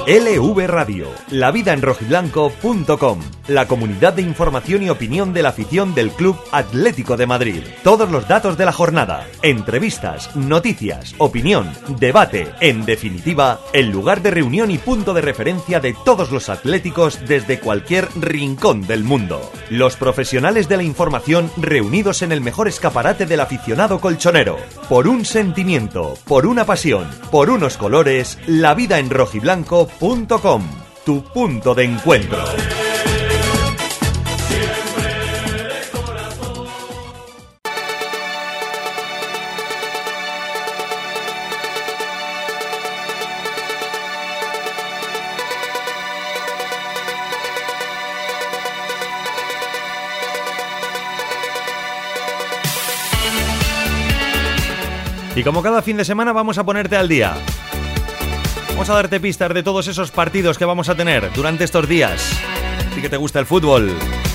LV Radio, lavidaenrojiblanco.com, la comunidad de información y opinión de la afición del Club Atlético de Madrid. Todos los datos de la jornada, entrevistas, noticias, opinión, debate, en definitiva, el lugar de reunión y punto de referencia de todos los atléticos desde cualquier rincón del mundo. Los profesionales de la información reunidos en el mejor escaparate del aficionado colchonero. Por un sentimiento, por una pasión, por unos colores, lavidaenrojiblanco.com, tu punto de encuentro. Y como cada fin de semana vamos a ponerte al día. Vamos a darte pistas de todos esos partidos que vamos a tener durante estos días. Si que te gusta el fútbol.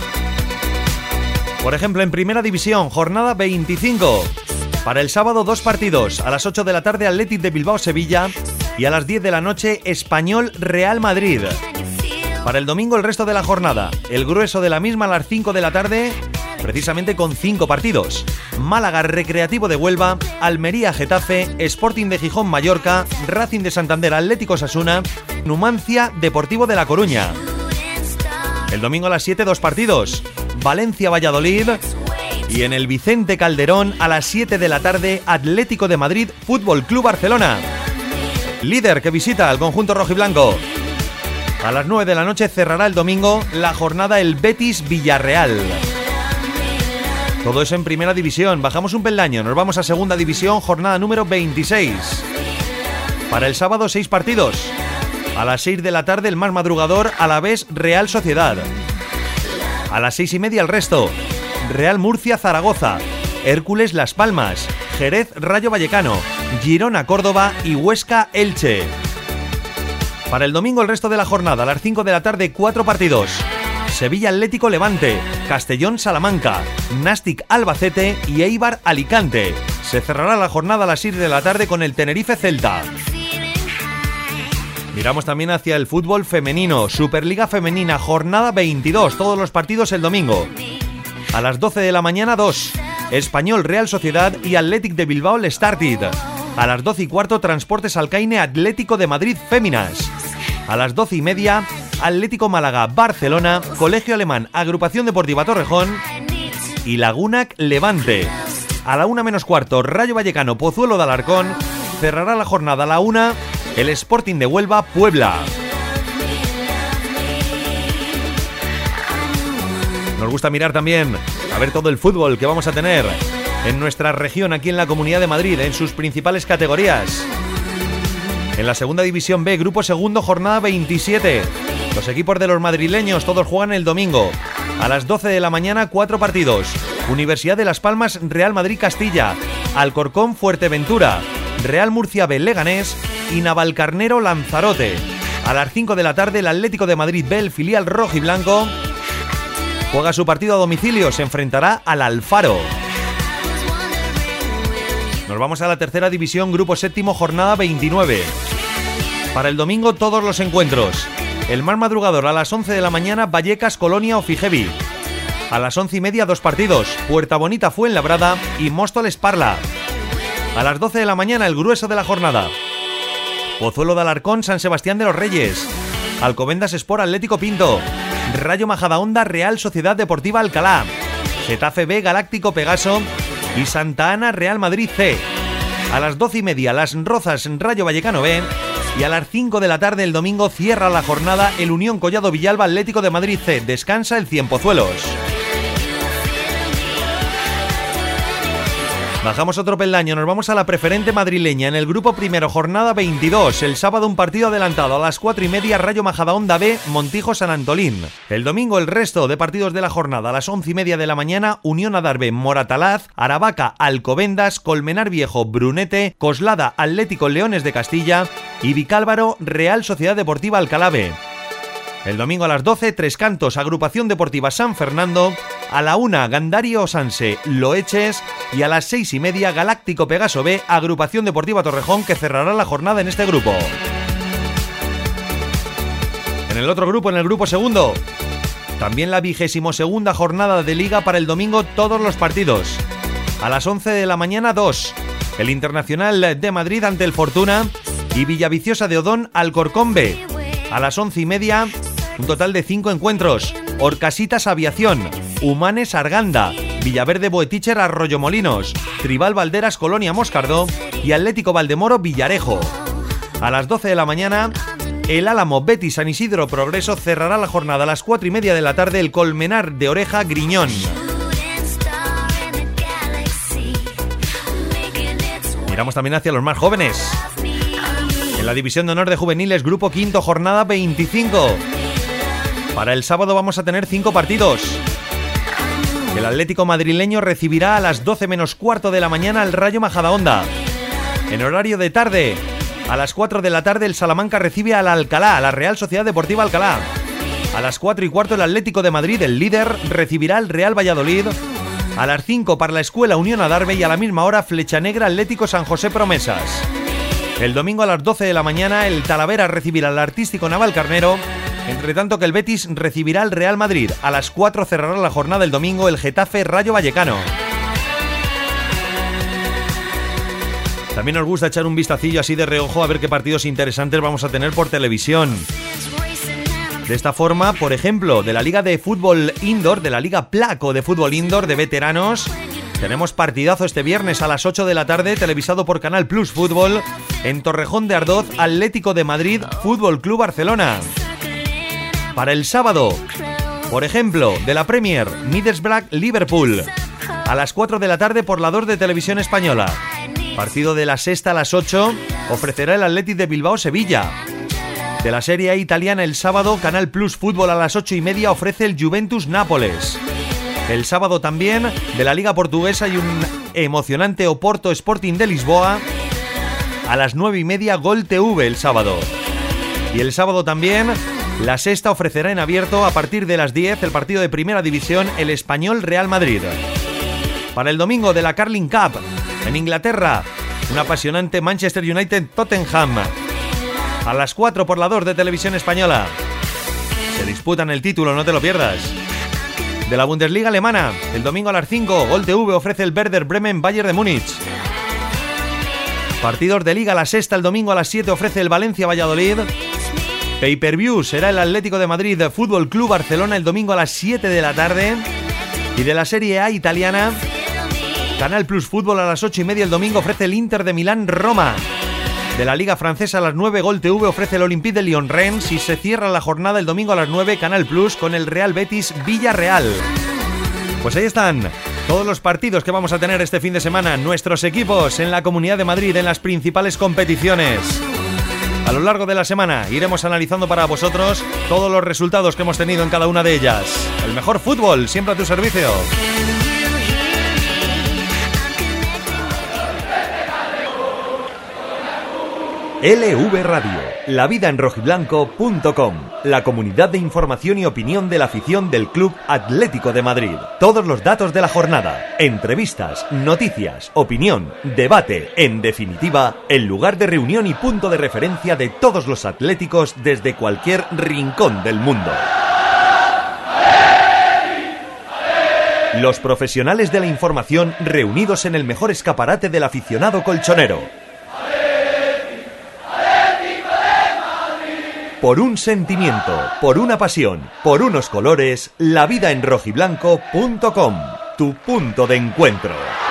Por ejemplo, en Primera División, jornada 25. Para el sábado, 2 partidos. A las 8 de la tarde, Athletic de Bilbao-Sevilla. Y a las 10 de la noche, Español-Real Madrid. Para el domingo, el resto de la jornada. El grueso de la misma a las 5 de la tarde, precisamente con 5 partidos. Málaga Recreativo de Huelva, Almería Getafe, Sporting de Gijón Mallorca, Racing de Santander Atlético Osasuna, Numancia Deportivo de La Coruña. El domingo a las 7, 2 partidos. Valencia Valladolid. Y en el Vicente Calderón a las 7 de la tarde, Atlético de Madrid Fútbol Club Barcelona. Líder que visita al conjunto rojiblanco. A las 9 de la noche cerrará el domingo la jornada el Betis Villarreal. Todo eso en Primera División. Bajamos un peldaño, nos vamos a Segunda División, jornada número 26. Para el sábado, 6 partidos. A las 6 de la tarde, el más madrugador, Alavés Real Sociedad. A las 6:30 el resto. Real Murcia Zaragoza, Hércules Las Palmas, Jerez Rayo Vallecano, Girona Córdoba y Huesca Elche. Para el domingo, el resto de la jornada, a las 5 de la tarde, 4 partidos. Sevilla Atlético Levante, Castellón Salamanca, Nastic Albacete y Eibar Alicante. Se cerrará la jornada a las 6 de la tarde con el Tenerife Celta. Miramos también hacia el fútbol femenino. Superliga Femenina, jornada 22, todos los partidos el domingo. A las 12 de la mañana, 2. Español Real Sociedad y Athletic de Bilbao Lestartit. A las 12:15, Transportes Alcaine Atlético de Madrid Féminas. A las 12:30, Atlético Málaga Barcelona, Colegio Alemán Agrupación Deportiva Torrejón y Lagunac Levante. A la 1:15, Rayo Vallecano Pozuelo de Alarcón. Cerrará la jornada a la 1 el Sporting de Huelva Puebla. Nos gusta mirar también a ver todo el fútbol que vamos a tener en nuestra región, aquí en la Comunidad de Madrid, en sus principales categorías. En la Segunda División B, Grupo Segundo, jornada 27. Los equipos de los madrileños todos juegan el domingo. A las 12 de la mañana, 4 partidos. Universidad de Las Palmas, Real Madrid Castilla, Alcorcón Fuerteventura, Real Murcia B Leganés y Navalcarnero Lanzarote. A las 5 de la tarde, el Atlético de Madrid B, el filial rojiblanco, juega su partido a domicilio, se enfrentará al Alfaro. Nos vamos a la Tercera División, Grupo Séptimo, jornada 29. Para el domingo, todos los encuentros. El más madrugador a las 11 de la mañana, Vallecas, Colonia o Figevi. A las 11:30, 2 partidos. Puerta Bonita Fuenlabrada y Móstoles Parla. A las 12 de la mañana, el grueso de la jornada. Pozuelo de Alarcón, San Sebastián de los Reyes. Alcobendas Sport Atlético Pinto. Rayo Majadahonda Real Sociedad Deportiva Alcalá. Getafe B Galáctico Pegaso y Santa Ana Real Madrid C. A las 12:30, Las Rozas Rayo Vallecano B. Y a las 5 de la tarde el domingo cierra la jornada el Unión Collado Villalba Atlético de Madrid C. Descansa el Cienpozuelos. Bajamos otro peldaño, nos vamos a la preferente madrileña. En el grupo primero, jornada 22. El sábado un partido adelantado a las 4:30, Rayo Majadahonda B, Montijo San Antolín. El domingo el resto de partidos de la jornada a las 11:30 de la mañana, Unión Adarve Moratalaz, Aravaca Alcobendas, Colmenar Viejo Brunete, Coslada Atlético Leones de Castilla y Vicálvaro Real Sociedad Deportiva Alcalá B. El domingo a las 12, Tres Cantos, Agrupación Deportiva San Fernando. A la 1, Gandario Sanse, Loeches. Y a las 6:30, Galáctico Pegaso B, Agrupación Deportiva Torrejón, que cerrará la jornada en este grupo. el otro grupo, en el grupo segundo, también la 22ª jornada de Liga para el domingo, todos los partidos. A las 11 de la mañana, 2. El Internacional de Madrid ante el Fortuna y Villaviciosa de Odón Alcorcón B. A las 11:30, un total de 5 encuentros. Orcasitas Aviación, Humanes Arganda, Villaverde Boeticher Arroyomolinos, Tribal Valderas Colonia Moscardó y Atlético Valdemoro Villarejo. A las 12 de la mañana, el Álamo Betis San Isidro Progreso cerrará la jornada a las 4:30 de la tarde, el Colmenar de Oreja Griñón. Miramos también hacia los más jóvenes. En la División de Honor de Juveniles, Grupo Quinto, jornada 25. Para el sábado vamos a tener 5 partidos. El Atlético madrileño recibirá a las 12 menos cuarto de la mañana al Rayo Majadahonda. En horario de tarde, a las 4 de la tarde, el Salamanca recibe al Alcalá, a la Real Sociedad Deportiva Alcalá. A las 4:15, el Atlético de Madrid, el líder, recibirá al Real Valladolid. A las 5 para la Escuela Unión Adarve y a la misma hora Flecha Negra Atlético San José Promesas. El domingo a las 12 de la mañana, el Talavera recibirá al Artístico Navalcarnero, entre tanto que el Betis recibirá al Real Madrid. A las 4 cerrará la jornada el domingo el Getafe Rayo Vallecano. También nos gusta echar un vistacillo así de reojo a ver qué partidos interesantes vamos a tener por televisión. De esta forma, por ejemplo, de la Liga de Fútbol Indoor, de la Liga Placo de Fútbol Indoor de veteranos, tenemos partidazo este viernes a las 8 de la tarde, televisado por Canal Plus Fútbol, en Torrejón de Ardoz, Atlético de Madrid, Fútbol Club Barcelona. Para el sábado, por ejemplo, de la Premier, Middlesbrough Liverpool, a las 4 de la tarde por la 2 de Televisión Española. Partido de la sexta a las 8, ofrecerá el Athletic de Bilbao Sevilla. De la Serie A italiana el sábado, Canal Plus Fútbol a las 8:30 ofrece el Juventus Nápoles. El sábado también, de la Liga Portuguesa y un emocionante Oporto Sporting de Lisboa. A las 9:30, Gol TV el sábado. Y el sábado también, la sexta ofrecerá en abierto a partir de las 10 el partido de Primera División, el Español Real Madrid. Para el domingo, de la Carling Cup, en Inglaterra, un apasionante Manchester United Tottenham. A las 4 por la 2 de Televisión Española. Se disputan el título, no te lo pierdas. De la Bundesliga alemana, el domingo a las 5, Gol TV ofrece el Werder Bremen Bayern de Múnich. Partidos de Liga, la sexta el domingo a las 7 ofrece el Valencia Valladolid. Pay-per-view será el Atlético de Madrid Fútbol Club Barcelona el domingo a las 7 de la tarde. Y de la Serie A italiana, Canal Plus Fútbol a las 8:30 el domingo ofrece el Inter de Milán Roma. De la Liga Francesa a las 9, Gol TV ofrece el Olympique de Lyon-Rennes y se cierra la jornada el domingo a las 9, Canal Plus, con el Real Betis Villarreal. Pues ahí están todos los partidos que vamos a tener este fin de semana, nuestros equipos en la Comunidad de Madrid en las principales competiciones. A lo largo de la semana iremos analizando para vosotros todos los resultados que hemos tenido en cada una de ellas. El mejor fútbol, siempre a tu servicio. LV Radio, lavidaenrojiblanco.com, la comunidad de información y opinión de la afición del Club Atlético de Madrid. Todos los datos de la jornada, entrevistas, noticias, opinión, debate, en definitiva, el lugar de reunión y punto de referencia de todos los atléticos desde cualquier rincón del mundo. Los profesionales de la información reunidos en el mejor escaparate del aficionado colchonero. Por un sentimiento, por una pasión, por unos colores, lavidaenrojiblanco.com, tu punto de encuentro.